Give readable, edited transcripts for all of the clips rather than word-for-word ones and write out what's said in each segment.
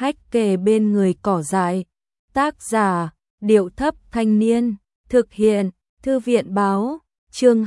hách kề bên người cỏ dại. Tác giả, Điệu Thấp Thanh Niên. Thực hiện, Thư viện Báo. Chương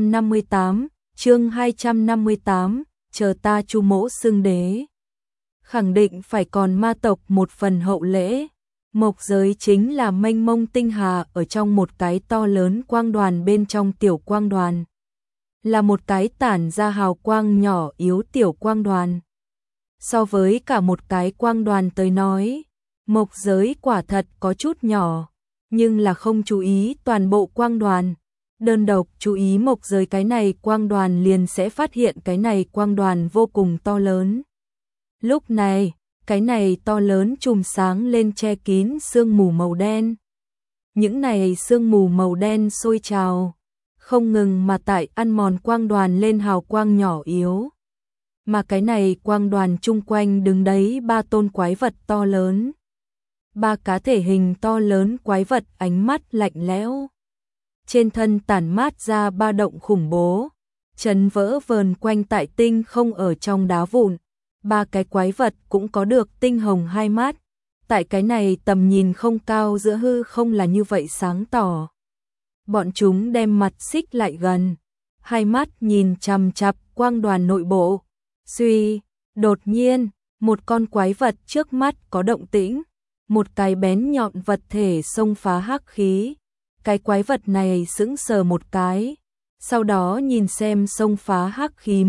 258, chờ ta Chu Mỗ xưng đế. Khẳng định phải còn ma tộc một phần hậu lễ. Mộc giới chính là mênh mông tinh hà ở trong một cái to lớn quang đoàn bên trong tiểu quang đoàn. Là một cái tản ra hào quang nhỏ yếu tiểu quang đoàn. So với cả một cái quang đoàn tới nói, mộc giới quả thật có chút nhỏ, nhưng là không chú ý toàn bộ quang đoàn. Đơn độc chú ý mộc giới cái này quang đoàn liền sẽ phát hiện cái này quang đoàn vô cùng to lớn. Lúc này, cái này to lớn chùm sáng lên che kín sương mù màu đen. Những này sương mù màu đen sôi trào, không ngừng mà tại ăn mòn quang đoàn lên hào quang nhỏ yếu. Mà cái này quang đoàn chung quanh đứng đấy ba tôn quái vật to lớn. Ba cá thể hình to lớn quái vật ánh mắt lạnh lẽo. Trên thân tản mát ra ba động khủng bố, chấn vỡ vờn quanh tại tinh không ở trong đá vụn. Ba cái quái vật cũng có được tinh hồng hai mắt. Tại cái này tầm nhìn không cao giữa hư không là như vậy sáng tỏ. Bọn chúng đem mặt xích lại gần, hai mắt nhìn chằm chằm quang đoàn nội bộ. Suy, đột nhiên, một con quái vật trước mắt có động tĩnh, một cái bén nhọn vật thể xông phá hắc khí. Cái quái vật này sững sờ một cái, sau đó nhìn xem xông phá hắc khí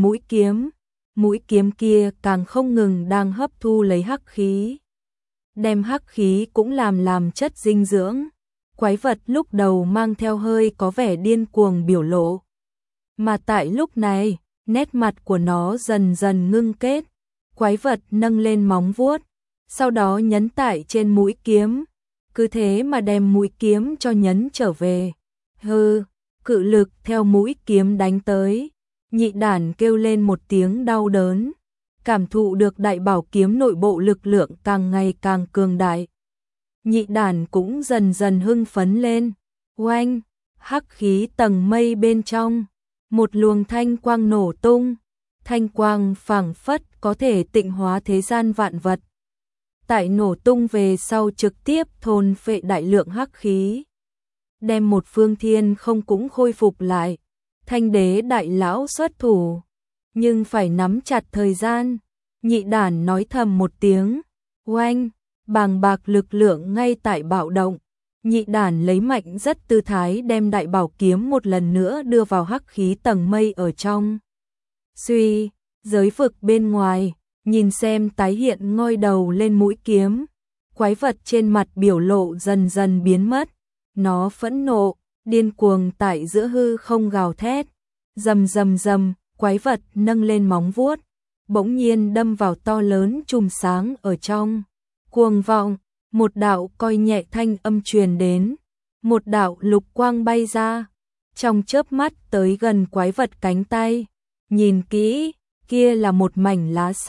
mũi kiếm kia càng không ngừng đang hấp thu lấy hắc khí. Đem hắc khí cũng làm chất dinh dưỡng. Quái vật lúc đầu mang theo hơi có vẻ điên cuồng biểu lộ. Mà tại lúc này, nét mặt của nó dần dần ngưng kết. Quái vật nâng lên móng vuốt, sau đó nhấn tại trên mũi kiếm. Cứ thế mà đem mũi kiếm cho nhấn trở về. Hừ, cự lực theo mũi kiếm đánh tới. Nhị đản kêu lên một tiếng đau đớn, cảm thụ được đại bảo kiếm nội bộ lực lượng càng ngày càng cường đại. Nhị đản cũng dần dần hưng phấn lên. Oanh, hắc khí tầng mây bên trong, một luồng thanh quang nổ tung. Thanh quang phảng phất có thể tịnh hóa thế gian vạn vật. Tại nổ tung về sau trực tiếp thôn phệ đại lượng hắc khí, đem một phương thiên không cũng khôi phục lại. Thanh đế đại lão xuất thủ, nhưng phải nắm chặt thời gian. Nhị đản nói thầm một tiếng. Oanh, bàng bạc lực lượng ngay tại bạo động. Nhị đản lấy mạnh rất tư thái đem đại bảo kiếm một lần nữa đưa vào hắc khí tầng mây ở trong. Suy, giới vực bên ngoài, nhìn xem tái hiện ngoi đầu lên mũi kiếm. Quái vật trên mặt biểu lộ dần dần biến mất. Nó phẫn nộ, điên cuồng tại giữa hư không gào thét. Rầm rầm rầm, quái vật nâng lên móng vuốt, bỗng nhiên đâm vào to lớn chùm sáng ở trong. Cuồng vọng, một đạo coi nhẹ thanh âm truyền đến, một đạo lục quang bay ra, trong chớp mắt tới gần quái vật cánh tay. Nhìn kỹ, kia là một mảnh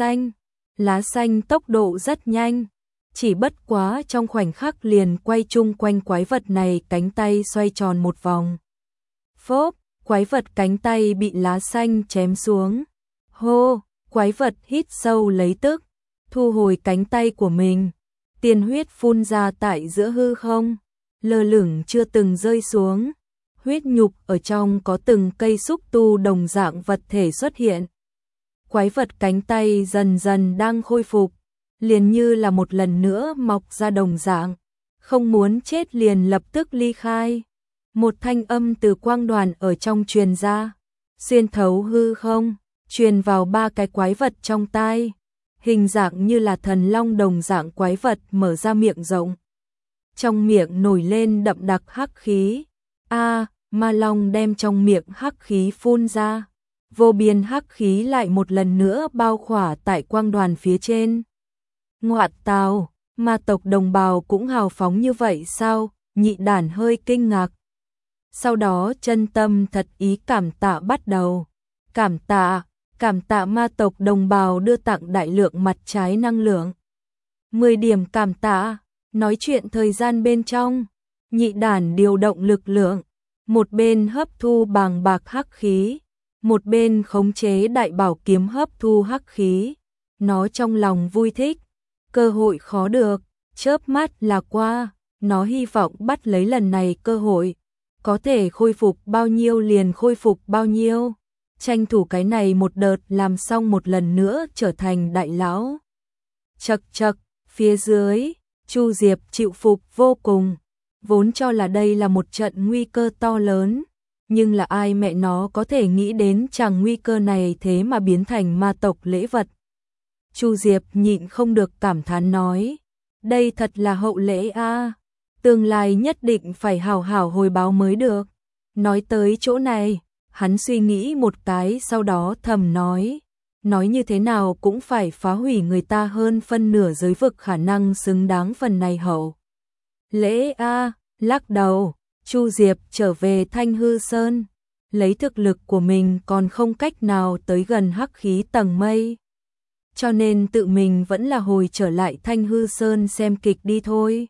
lá xanh tốc độ rất nhanh, chỉ bất quá trong khoảnh khắc liền quay chung quanh quái vật này cánh tay xoay tròn một vòng. Phốp, quái vật cánh tay bị lá xanh chém xuống. Hô, quái vật hít sâu lấy tức, thu hồi cánh tay của mình. Tiên huyết phun ra tại giữa hư không, lơ lửng chưa từng rơi xuống. Huyết nhục ở trong có từng cây xúc tu đồng dạng vật thể xuất hiện. Quái vật cánh tay dần dần đang khôi phục, liền như là một lần nữa mọc ra đồng dạng, không muốn chết liền lập tức ly khai. Một thanh âm từ quang đoàn ở trong truyền ra, xuyên thấu hư không, truyền vào ba cái quái vật trong tai. Hình dạng như là thần long đồng dạng quái vật mở ra miệng rộng. Trong miệng nổi lên đậm đặc hắc khí. Ma long đem trong miệng hắc khí phun ra. Vô biên hắc khí lại một lần nữa bao khỏa tại quang đoàn phía trên. Ngoạn tào, ma tộc đồng bào cũng hào phóng như vậy sao? Nhị đản hơi kinh ngạc. Sau đó chân tâm thật ý cảm tạ bắt đầu. Cảm tạ ma tộc đồng bào đưa tặng đại lượng mặt trái năng lượng. 10 điểm cảm tạ. Nói chuyện thời gian bên trong, nhị đản điều động lực lượng, một bên hấp thu bàng bạc hắc khí, một bên khống chế đại bảo kiếm hấp thu hắc khí. Nó trong lòng vui thích, cơ hội khó được, chớp mắt là qua, nó hy vọng bắt lấy lần này cơ hội, có thể khôi phục bao nhiêu liền khôi phục bao nhiêu, tranh thủ cái này một đợt làm xong một lần nữa trở thành đại lão. Chậc chậc, phía dưới, Chu Diệp chịu phục vô cùng, vốn cho là đây là một trận nguy cơ to lớn, nhưng là ai mẹ nó có thể nghĩ đến chẳng nguy cơ này thế mà biến thành ma tộc lễ vật. Chu Diệp nhịn không được cảm thán nói, đây thật là hậu lễ a, tương lai nhất định phải hào hào hồi báo mới được. Nói tới chỗ này, hắn suy nghĩ một cái sau đó thầm nói như thế nào cũng phải phá hủy người ta hơn phân nửa giới vực khả năng xứng đáng phần này hậu lễ a. Lắc đầu, Chu Diệp trở về Thanh Hư Sơn, lấy thực lực của mình còn không cách nào tới gần hắc khí tầng mây, cho nên tự mình vẫn là hồi trở lại Thanh Hư Sơn xem kịch đi thôi.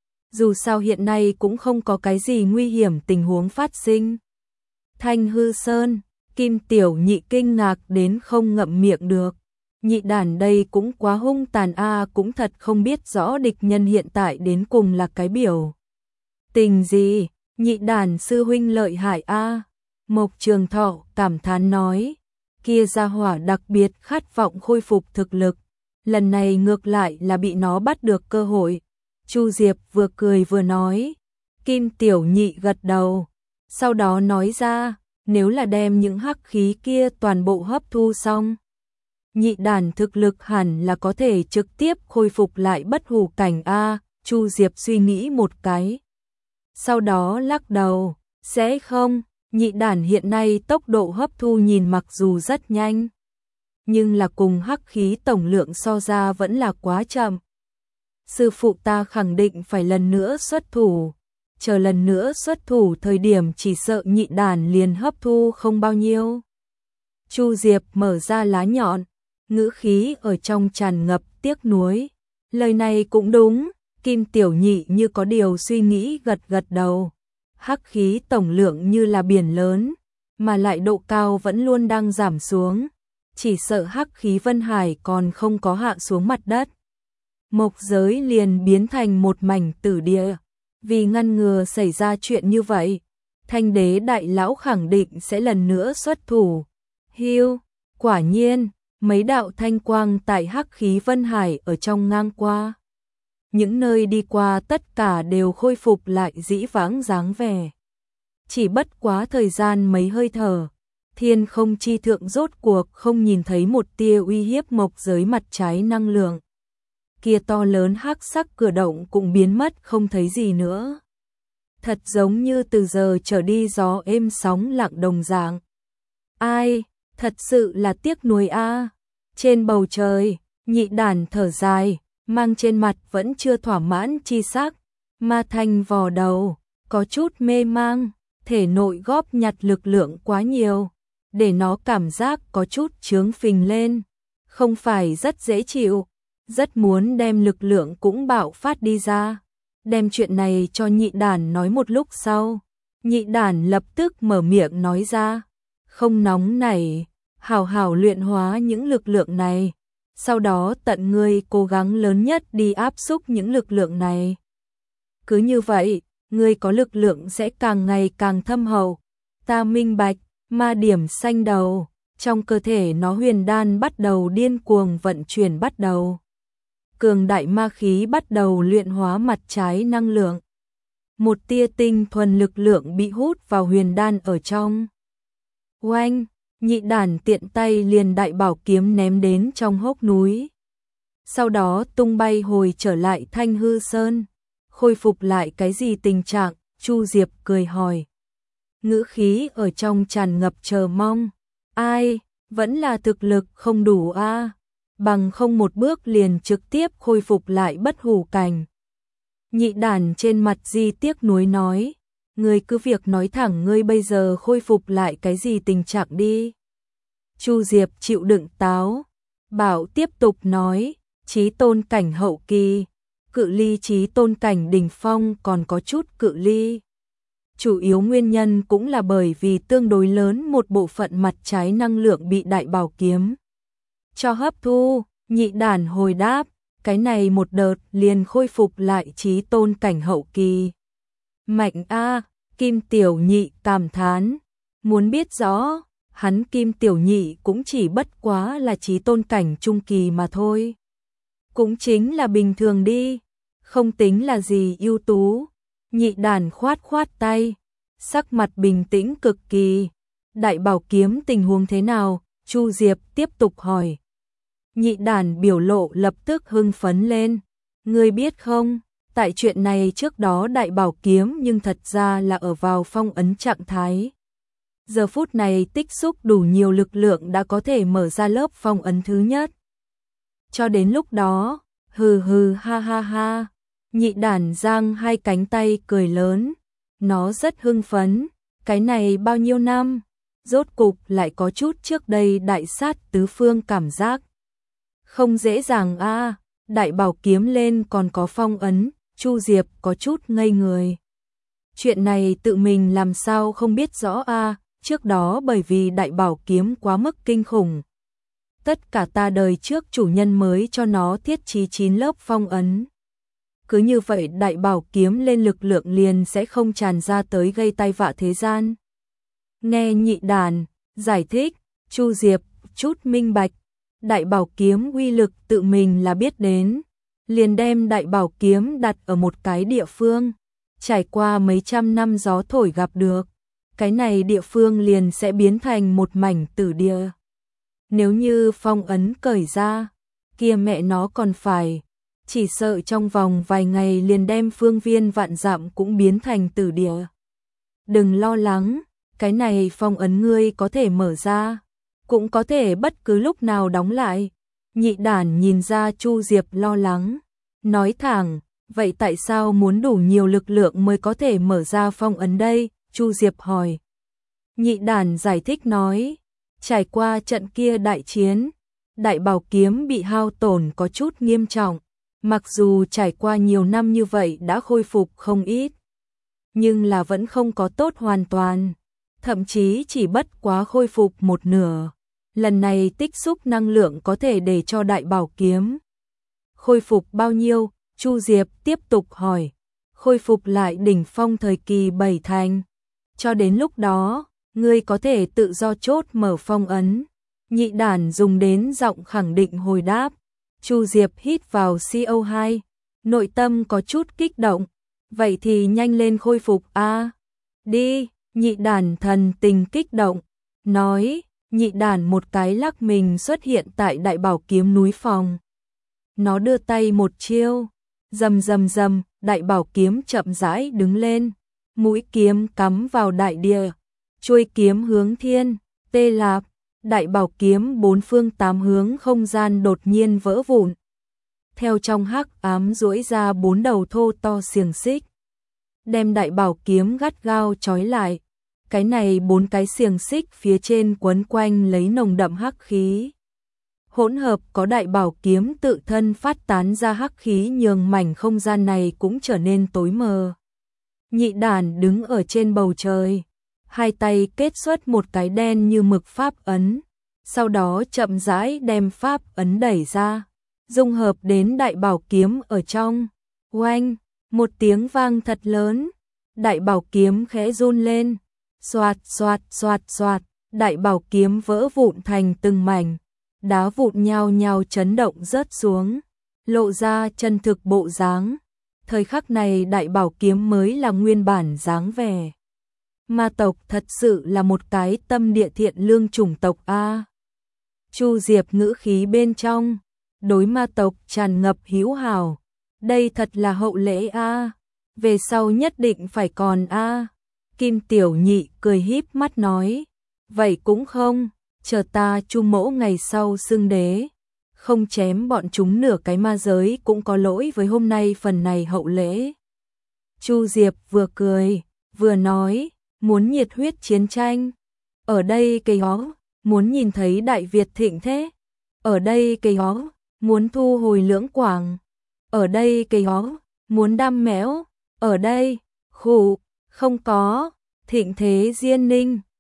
Dù sao hiện nay cũng không có cái gì nguy hiểm tình huống phát sinh. Thanh Hư Sơn, Kim Tiểu Nhị kinh ngạc đến không ngậm miệng được. Nhị đàn đây cũng quá hung tàn a, cũng thật không biết rõ địch nhân hiện tại đến cùng là cái biểu tình gì. Nhị đàn sư huynh lợi hại a. Mộc Trường Thọ cảm thán nói, kia gia hỏa đặc biệt khát vọng khôi phục thực lực, lần này ngược lại là bị nó bắt được cơ hội. Chu Diệp vừa cười vừa nói, Kim Tiểu Nhị gật đầu, sau đó nói ra, nếu là đem những hắc khí kia toàn bộ hấp thu xong, nhị đàn thực lực hẳn là có thể trực tiếp khôi phục lại bất hủ cảnh a. Chu Diệp suy nghĩ một cái, sau đó lắc đầu, sẽ không, nhị đàn hiện nay tốc độ hấp thu nhìn mặc dù rất nhanh, nhưng là cùng hắc khí tổng lượng so ra vẫn là quá chậm. Sư phụ ta khẳng định phải lần nữa xuất thủ, chờ lần nữa xuất thủ thời điểm chỉ sợ nhị đàn liền hấp thu không bao nhiêu. Chu Diệp mở ra lá nhọn, ngữ khí ở trong tràn ngập tiếc nuối. Lời này cũng đúng, Kim Tiểu Nhị như có điều suy nghĩ gật gật đầu. Hắc khí tổng lượng như là biển lớn, mà lại độ cao vẫn luôn đang giảm xuống, chỉ sợ hắc khí Vân Hải còn không có hạ xuống mặt đất, mộc giới liền biến thành một mảnh tử địa. Vì ngăn ngừa xảy ra chuyện như vậy, Thanh Đế đại lão khẳng định sẽ lần nữa xuất thủ. Hiu, quả nhiên, mấy đạo thanh quang tại hắc khí Vân Hải ở trong ngang qua. Những nơi đi qua tất cả đều khôi phục lại dĩ vãng dáng vẻ. Chỉ bất quá thời gian mấy hơi thở, thiên không chi thượng rốt cuộc không nhìn thấy một tia uy hiếp mộc giới mặt trái năng lượng. Kia to lớn hắc sắc cửa động cũng biến mất không thấy gì nữa. Thật giống như từ giờ trở đi gió êm sóng lặng đồng dạng. Ai, thật sự là tiếc nuối a. Trên bầu trời, nhị đàn thở dài, mang trên mặt vẫn chưa thỏa mãn chi sắc, Ma Thanh vò đầu, có chút mê mang, thể nội góp nhặt lực lượng quá nhiều, để nó cảm giác có chút chướng phình lên, không phải rất dễ chịu, rất muốn đem lực lượng cũng bạo phát đi ra. Đem chuyện này cho nhị đàn nói một lúc sau, nhị đàn lập tức mở miệng nói ra, không nóng nảy, hào hào luyện hóa những lực lượng này, sau đó tận ngươi cố gắng lớn nhất đi áp xúc những lực lượng này. Cứ như vậy, ngươi có lực lượng sẽ càng ngày càng thâm hậu. Ta minh bạch, ma điểm xanh đầu, trong cơ thể nó huyền đan bắt đầu điên cuồng vận chuyển bắt đầu. Cường đại ma khí bắt đầu luyện hóa mặt trái năng lượng. Một tia tinh thuần lực lượng bị hút vào huyền đan ở trong. Oanh, nhị đàn tiện tay liền đại bảo kiếm ném đến trong hốc núi. Sau đó tung bay hồi trở lại Thanh Hư Sơn. Khôi phục lại cái gì tình trạng? Chu Diệp cười hỏi. Ngữ khí ở trong tràn ngập chờ mong. Ai, vẫn là thực lực không đủ a, bằng không một bước liền trực tiếp khôi phục lại bất hủ cảnh. Nhị đàn trên mặt di tiếc nuối nói, ngươi cứ việc nói thẳng ngươi bây giờ khôi phục lại cái gì tình trạng đi. Chu Diệp chịu đựng táo, bảo tiếp tục nói, chí tôn cảnh hậu kỳ, cự ly chí tôn cảnh đỉnh phong còn có chút cự ly. Chủ yếu nguyên nhân cũng là bởi vì tương đối lớn một bộ phận mặt trái năng lượng bị đại bảo kiếm cho hấp thu. Nhị đàn hồi đáp, cái này một đợt liền khôi phục lại chí tôn cảnh hậu kỳ. Mạnh a, Kim Tiểu Nhị cảm thán, muốn biết rõ, hắn Kim Tiểu Nhị cũng chỉ bất quá là chí tôn cảnh trung kỳ mà thôi. Cũng chính là bình thường đi, không tính là gì ưu tú. Nhị đàn khoát khoát tay, sắc mặt bình tĩnh cực kỳ. Đại bảo kiếm tình huống thế nào? Chu Diệp tiếp tục hỏi. Nhị đàn biểu lộ lập tức hưng phấn lên. Ngươi biết không, tại chuyện này trước đó đại bảo kiếm nhưng thật ra là ở vào phong ấn trạng thái. Giờ phút này tích xúc đủ nhiều lực lượng đã có thể mở ra lớp phong ấn thứ nhất. Cho đến lúc đó, hừ hừ ha ha ha, nhị đàn giang hai cánh tay cười lớn. Nó rất hưng phấn, cái này bao nhiêu năm, rốt cục lại có chút trước đây đại sát tứ phương cảm giác. Không dễ dàng a, đại bảo kiếm lên còn có phong ấn, Chu Diệp có chút ngây người. Chuyện này tự mình làm sao không biết rõ a, trước đó bởi vì đại bảo kiếm quá mức kinh khủng. Tất cả ta đời trước chủ nhân mới cho nó thiết trí 9 lớp phong ấn. Cứ như vậy đại bảo kiếm lên lực lượng liền sẽ không tràn ra tới gây tai vạ thế gian. Nghe nhị đàn giải thích, Chu Diệp chút minh bạch, đại bảo kiếm uy lực tự mình là biết đến, liền đem đại bảo kiếm đặt ở một cái địa phương, trải qua mấy trăm năm gió thổi gặp được, cái này địa phương liền sẽ biến thành một mảnh tử địa. Nếu như phong ấn cởi ra, kia mẹ nó còn phải, chỉ sợ trong vòng vài ngày liền đem phương viên vạn dặm cũng biến thành tử địa. Đừng lo lắng, cái này phong ấn ngươi có thể mở ra, cũng có thể bất cứ lúc nào đóng lại. Nhị đàn nhìn ra Chu Diệp lo lắng, nói thẳng, vậy tại sao muốn đủ nhiều lực lượng mới có thể mở ra phong ấn đây? Chu Diệp hỏi. Nhị đàn giải thích nói, trải qua trận kia đại chiến, đại bảo kiếm bị hao tổn có chút nghiêm trọng, mặc dù trải qua nhiều năm như vậy đã khôi phục không ít, nhưng là vẫn không có tốt hoàn toàn, thậm chí chỉ bất quá khôi phục một nửa. Lần này tích xúc năng lượng có thể để cho đại bảo kiếm khôi phục bao nhiêu? Chu Diệp tiếp tục hỏi. Khôi phục lại đỉnh phong thời kỳ 7 thành. Cho đến lúc đó, ngươi có thể tự do chốt mở phong ấn. Nhị đàn dùng đến giọng khẳng định hồi đáp. Chu Diệp hít vào CO2, nội tâm có chút kích động. Vậy thì nhanh lên khôi phục a. Đi, nhị đàn thần tình kích động, nói. Nhị đàn một cái lắc mình xuất hiện tại đại bảo kiếm núi phòng. Nó đưa tay một chiêu, rầm rầm rầm, đại bảo kiếm chậm rãi đứng lên, mũi kiếm cắm vào đại địa, chuôi kiếm hướng thiên, tê lạp, đại bảo kiếm bốn phương tám hướng không gian đột nhiên vỡ vụn. Theo trong hắc ám duỗi ra 4 đầu thô to xiềng xích, đem đại bảo kiếm gắt gao trói lại. Cái này 4 cái xiềng xích phía trên quấn quanh lấy nồng đậm hắc khí. Hỗn hợp có đại bảo kiếm tự thân phát tán ra hắc khí nhường mảnh không gian này cũng trở nên tối mờ. Nhị đàn đứng ở trên bầu trời, hai tay kết xuất một cái đen như mực pháp ấn, sau đó chậm rãi đem pháp ấn đẩy ra, dung hợp đến đại bảo kiếm ở trong. Oanh, một tiếng vang thật lớn, đại bảo kiếm khẽ run lên. Xoạt xoạt xoạt xoạt, đại bảo kiếm vỡ vụn thành từng mảnh, đá vụn nhao nhao chấn động rớt xuống, lộ ra chân thực bộ dáng. Thời khắc này đại bảo kiếm mới là nguyên bản dáng vẻ. Ma tộc thật sự là một cái tâm địa thiện lương chủng tộc a. Chu Diệp ngữ khí bên trong, đối ma tộc tràn ngập hữu hảo. Đây thật là hậu lễ a, về sau nhất định phải còn a. Kim Tiểu Nhị cười híp mắt nói, vậy cũng không, chờ ta Chu mỗ ngày sau xưng đế, không chém bọn chúng nửa cái ma giới cũng có lỗi với hôm nay phần này hậu lễ. Chu Diệp vừa cười, vừa nói, muốn nhiệt huyết chiến tranh, ở đây cây hó, muốn nhìn thấy Đại Việt thịnh thế, ở đây cây hó, muốn thu hồi Lưỡng Quảng, ở đây cây hó, muốn đam mẽo, ở đây, khủ. Không có, thịnh thế Diên Ninh,